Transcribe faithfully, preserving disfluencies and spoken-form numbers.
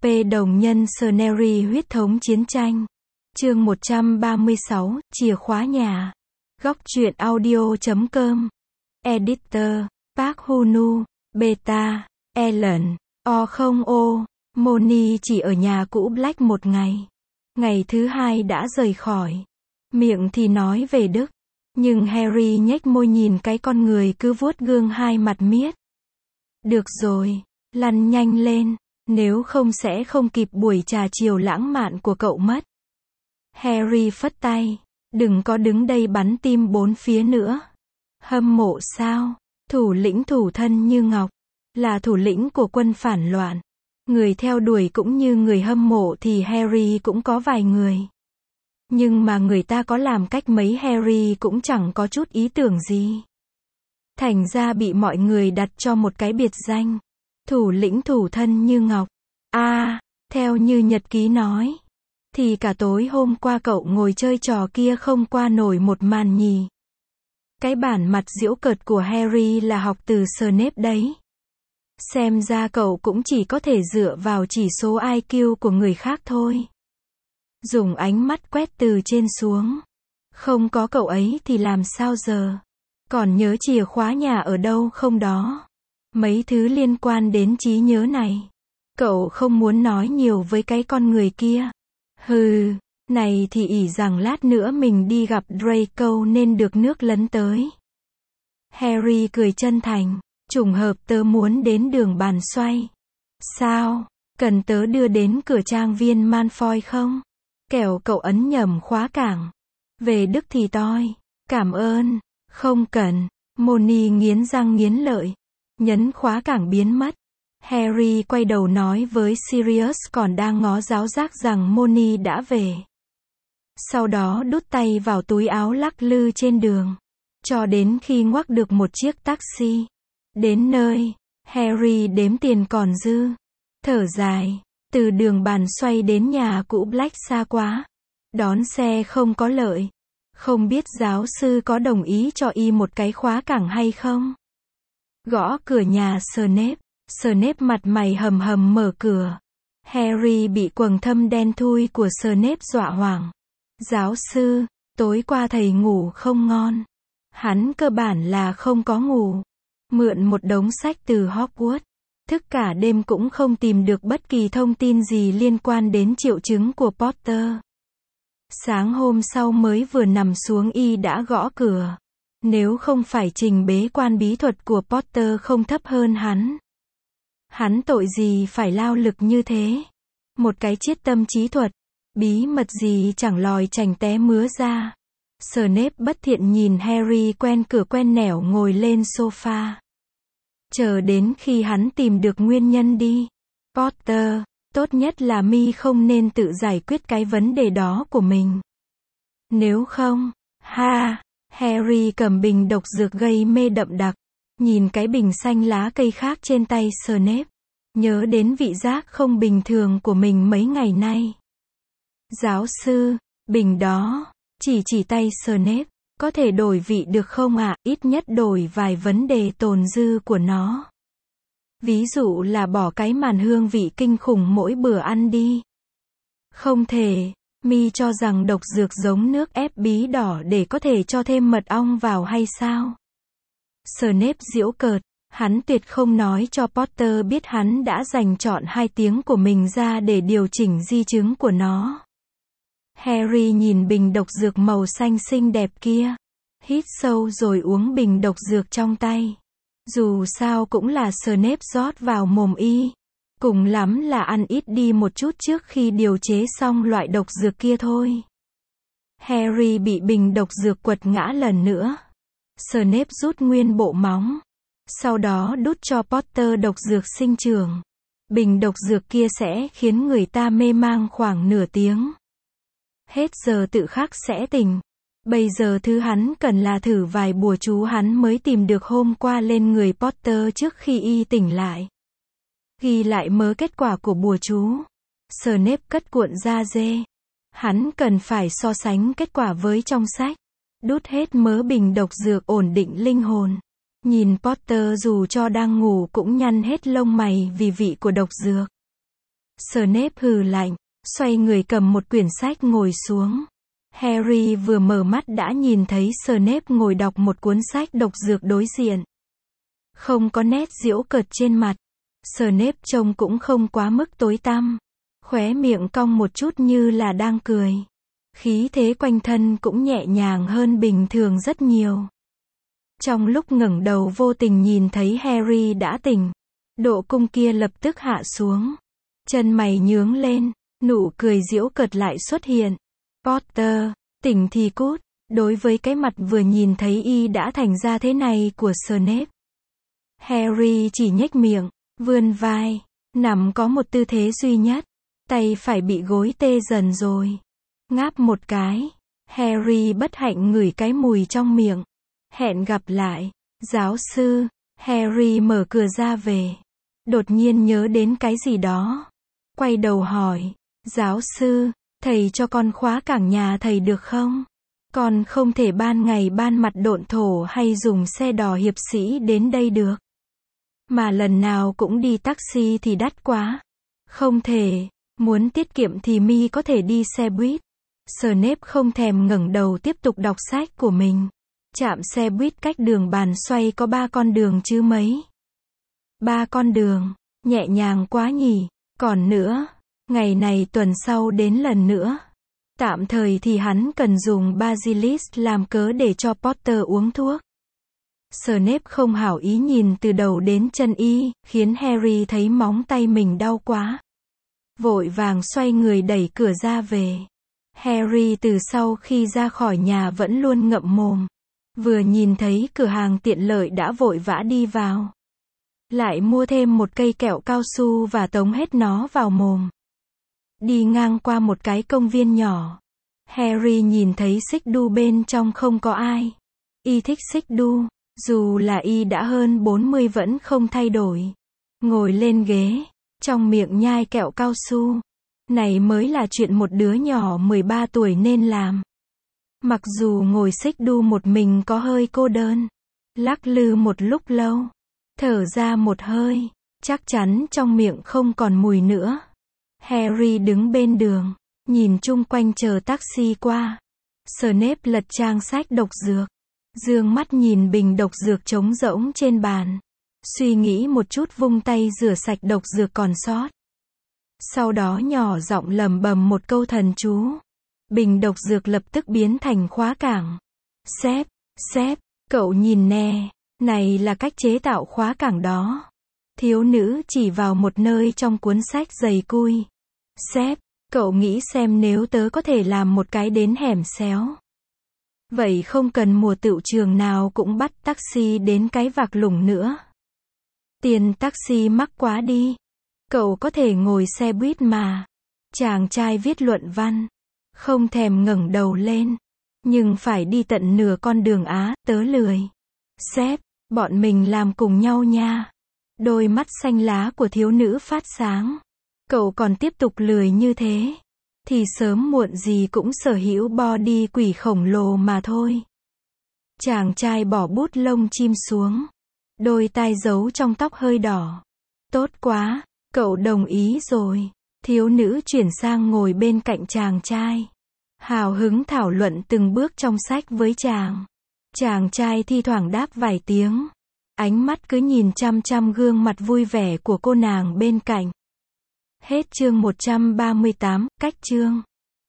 P đồng nhân Scenery huyết thống chiến tranh. Chương một trăm ba mươi sáu, chìa khóa nhà. Góc truyện audio chấm com. Editor, Park Hunu, Beta, Ellen, O không O. Moni chỉ ở nhà cũ Black một ngày. Ngày thứ hai đã rời khỏi. Miệng thì nói về Đức. Nhưng Harry nhếch môi nhìn cái con người cứ vuốt gương hai mặt miết. Được rồi, lăn nhanh lên, nếu không sẽ không kịp buổi trà chiều lãng mạn của cậu mất. Harry phất tay, đừng có đứng đây bắn tim bốn phía nữa. Hâm mộ sao? Thủ lĩnh thủ thân như ngọc, là thủ lĩnh của quân phản loạn. Người theo đuổi cũng như người hâm mộ thì Harry cũng có vài người. Nhưng mà người ta có làm cách mấy Harry cũng chẳng có chút ý tưởng gì. Thành ra bị mọi người đặt cho một cái biệt danh. Thủ lĩnh thủ thân như ngọc. A, à, theo như nhật ký nói. Thì cả tối hôm qua cậu ngồi chơi trò kia không qua nổi một màn nhì. Cái bản mặt giễu cợt của Harry là học từ Snape đấy. Xem ra cậu cũng chỉ có thể dựa vào chỉ số I Q của người khác thôi. Dùng ánh mắt quét từ trên xuống. Không có cậu ấy thì làm sao giờ? Còn nhớ chìa khóa nhà ở đâu không đó? Mấy thứ liên quan đến trí nhớ này. Cậu không muốn nói nhiều với cái con người kia. Hừ, này thì ỷ rằng lát nữa mình đi gặp Draco nên được nước lấn tới. Harry cười chân thành. Trùng hợp tớ muốn đến đường bàn xoay. Sao? Cần tớ đưa đến cửa trang viên Malfoy không? Kẻo cậu ấn nhầm khóa cảng. Về Đức thì toi. Cảm ơn. Không cần. Moni nghiến răng nghiến lợi. Nhấn khóa cảng biến mất. Harry quay đầu nói với Sirius còn đang ngó giáo giác rằng Moni đã về. Sau đó đút tay vào túi áo lắc lư trên đường. Cho đến khi ngoắc được một chiếc taxi. Đến nơi, Harry đếm tiền còn dư. Thở dài, từ đường bàn xoay đến nhà cũ Black xa quá. Đón xe không có lợi. Không biết giáo sư có đồng ý cho y một cái khóa cảng hay không? Gõ cửa nhà Snape. Snape mặt mày hầm hầm mở cửa. Harry bị quầng thâm đen thui của Snape dọa hoảng. Giáo sư, tối qua thầy ngủ không ngon. Hắn cơ bản là không có ngủ. Mượn một đống sách từ Hogwarts. Thức cả đêm cũng không tìm được bất kỳ thông tin gì liên quan đến triệu chứng của Potter. Sáng hôm sau mới vừa nằm xuống y đã gõ cửa. Nếu không phải trình bế quan bí thuật của Potter không thấp hơn hắn. Hắn tội gì phải lao lực như thế? Một cái chiết tâm trí thuật. Bí mật gì chẳng lòi chành té mứa ra. Snape bất thiện nhìn Harry quen cửa quen nẻo ngồi lên sofa. Chờ đến khi hắn tìm được nguyên nhân đi. Potter, tốt nhất là mi không nên tự giải quyết cái vấn đề đó của mình. Nếu không, ha, Harry cầm bình độc dược gây mê đậm đặc. Nhìn cái bình xanh lá cây khác trên tay Snape. Nhớ đến vị giác không bình thường của mình mấy ngày nay. Giáo sư, bình đó, chỉ chỉ tay Snape. Có thể đổi vị được không ạ? À? Ít nhất đổi vài vấn đề tồn dư của nó. Ví dụ là bỏ cái màn hương vị kinh khủng mỗi bữa ăn đi. Không thể, mi cho rằng độc dược giống nước ép bí đỏ để có thể cho thêm mật ong vào hay sao? Snape giễu cợt, hắn tuyệt không nói cho Potter biết hắn đã dành trọn hai tiếng của mình ra để điều chỉnh di chứng của nó. Harry nhìn bình độc dược màu xanh xinh đẹp kia. Hít sâu rồi uống bình độc dược trong tay. Dù sao cũng là Snape rót vào mồm y. Cùng lắm là ăn ít đi một chút trước khi điều chế xong loại độc dược kia thôi. Harry bị bình độc dược quật ngã lần nữa. Snape rút nguyên bộ móng. Sau đó đút cho Potter độc dược sinh trưởng. Bình độc dược kia sẽ khiến người ta mê mang khoảng nửa tiếng. Hết giờ tự khắc sẽ tỉnh. Bây giờ thứ hắn cần là thử vài bùa chú hắn mới tìm được hôm qua lên người Potter trước khi y tỉnh lại. Ghi lại mớ kết quả của bùa chú. Snape cất cuộn da dê. Hắn cần phải so sánh kết quả với trong sách. Đút hết mớ bình độc dược ổn định linh hồn. Nhìn Potter dù cho đang ngủ cũng nhăn hết lông mày vì vị của độc dược. Snape hừ lạnh, xoay người cầm một quyển sách ngồi xuống. Harry vừa mở mắt đã nhìn thấy Snape ngồi đọc một cuốn sách độc dược đối diện. Không có nét giễu cợt trên mặt. Snape trông cũng không quá mức tối tăm. Khóe miệng cong một chút như là đang cười. Khí thế quanh thân cũng nhẹ nhàng hơn bình thường rất nhiều. Trong lúc ngẩng đầu vô tình nhìn thấy Harry đã tỉnh. Độ cung kia lập tức hạ xuống. Chân mày nhướng lên, nụ cười giễu cợt lại xuất hiện. Potter, tỉnh thì cút. Đối với cái mặt vừa nhìn thấy y đã thành ra thế này của Snape, Harry chỉ nhếch miệng, vươn vai, nằm có một tư thế duy nhất. Tay phải bị gối tê dần rồi. Ngáp một cái. Harry bất hạnh ngửi cái mùi trong miệng. Hẹn gặp lại, giáo sư. Harry mở cửa ra về. Đột nhiên nhớ đến cái gì đó. Quay đầu hỏi, giáo sư, thầy cho con khóa cảng nhà thầy được không? Con không thể ban ngày ban mặt độn thổ hay dùng xe đò hiệp sĩ đến đây được. Mà lần nào cũng đi taxi thì đắt quá. Không thể, muốn tiết kiệm thì mi có thể đi xe buýt. Snape không thèm ngẩng đầu tiếp tục đọc sách của mình. Trạm xe buýt cách đường bàn xoay có ba con đường chứ mấy. Ba con đường, nhẹ nhàng quá nhỉ. Còn nữa, ngày này tuần sau đến lần nữa. Tạm thời thì hắn cần dùng Basilisk làm cớ để cho Potter uống thuốc. Snape không hảo ý nhìn từ đầu đến chân y, khiến Harry thấy móng tay mình đau quá. Vội vàng xoay người đẩy cửa ra về. Harry từ sau khi ra khỏi nhà vẫn luôn ngậm mồm. Vừa nhìn thấy cửa hàng tiện lợi đã vội vã đi vào. Lại mua thêm một cây kẹo cao su và tống hết nó vào mồm. Đi ngang qua một cái công viên nhỏ. Harry nhìn thấy xích đu bên trong không có ai. Y thích xích đu, dù là y đã hơn bốn mươi vẫn không thay đổi. Ngồi lên ghế, trong miệng nhai kẹo cao su. Này mới là chuyện một đứa nhỏ mười ba tuổi nên làm. Mặc dù ngồi xích đu một mình có hơi cô đơn. Lắc lư một lúc lâu. Thở ra một hơi. Chắc chắn trong miệng không còn mùi nữa. Harry đứng bên đường. Nhìn chung quanh chờ taxi qua. Snape lật trang sách độc dược. Dương mắt nhìn bình độc dược trống rỗng trên bàn. Suy nghĩ một chút vung tay rửa sạch độc dược còn sót. Sau đó nhỏ giọng lẩm bẩm một câu thần chú. Bình độc dược lập tức biến thành khóa cảng. Sếp, sếp, cậu nhìn nè, này là cách chế tạo khóa cảng đó. Thiếu nữ chỉ vào một nơi trong cuốn sách dày cui. Sếp, cậu nghĩ xem nếu tớ có thể làm một cái đến hẻm xéo. Vậy không cần mùa tựu trường nào cũng bắt taxi đến cái vạc lủng nữa. Tiền taxi mắc quá đi. Cậu có thể ngồi xe buýt mà. Chàng trai viết luận văn. Không thèm ngẩng đầu lên. Nhưng phải đi tận nửa con đường Á, tớ lười. Sếp, bọn mình làm cùng nhau nha. Đôi mắt xanh lá của thiếu nữ phát sáng. Cậu còn tiếp tục lười như thế. Thì sớm muộn gì cũng sở hữu body quỷ khổng lồ mà thôi. Chàng trai bỏ bút lông chim xuống. Đôi tai giấu trong tóc hơi đỏ. Tốt quá, cậu đồng ý rồi. Thiếu nữ chuyển sang ngồi bên cạnh chàng trai. Hào hứng thảo luận từng bước trong sách với chàng. Chàng trai thi thoảng đáp vài tiếng. Ánh mắt cứ nhìn chăm chăm gương mặt vui vẻ của cô nàng bên cạnh. Hết chương một trăm ba mươi tám, cách chương.